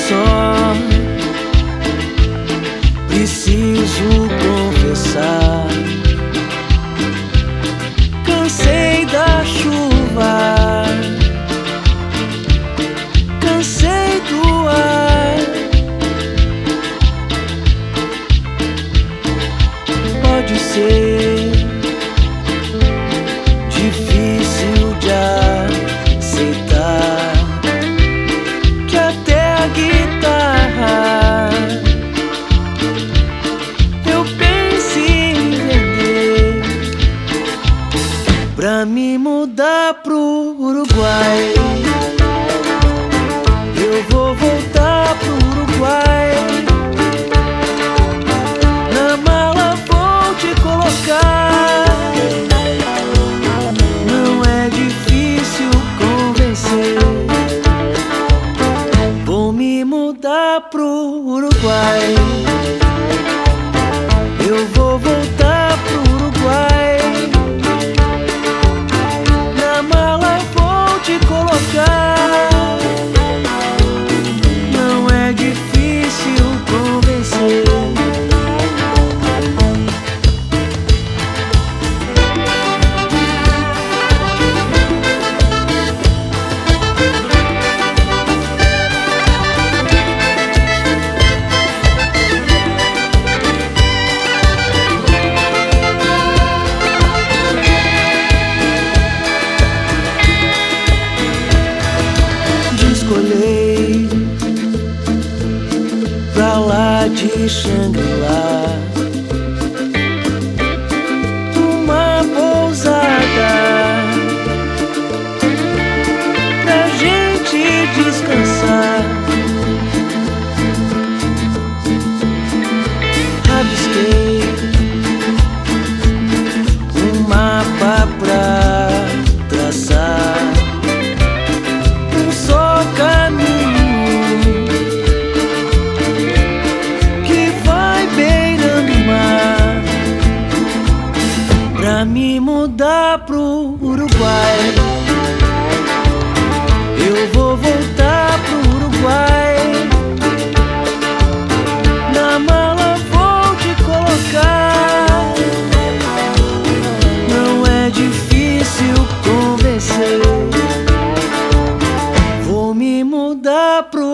só preciso confessar. Cansei da chuva, cansei do ar. Pode ser difícil de aceitar que até a guitarra eu penso em vender pra me mudar pro Uruguai. Eu vou voltar pro Uruguai. Na mala vou te colocar. Não é difícil convencer. Vou me mudar pro Uruguai. Eu vou voltar pro Uruguai. Na mala vou te colocar. Não é difícil convencer. Escolhei pra lá de Xangri-Lá uma pousada pra gente descansar. Rabisquei um mapa pra traçar pra me mudar pro Uruguai. Eu vou voltar pro Uruguai. Na mala vou te colocar. Não é difícil convencer. Vou me mudar pro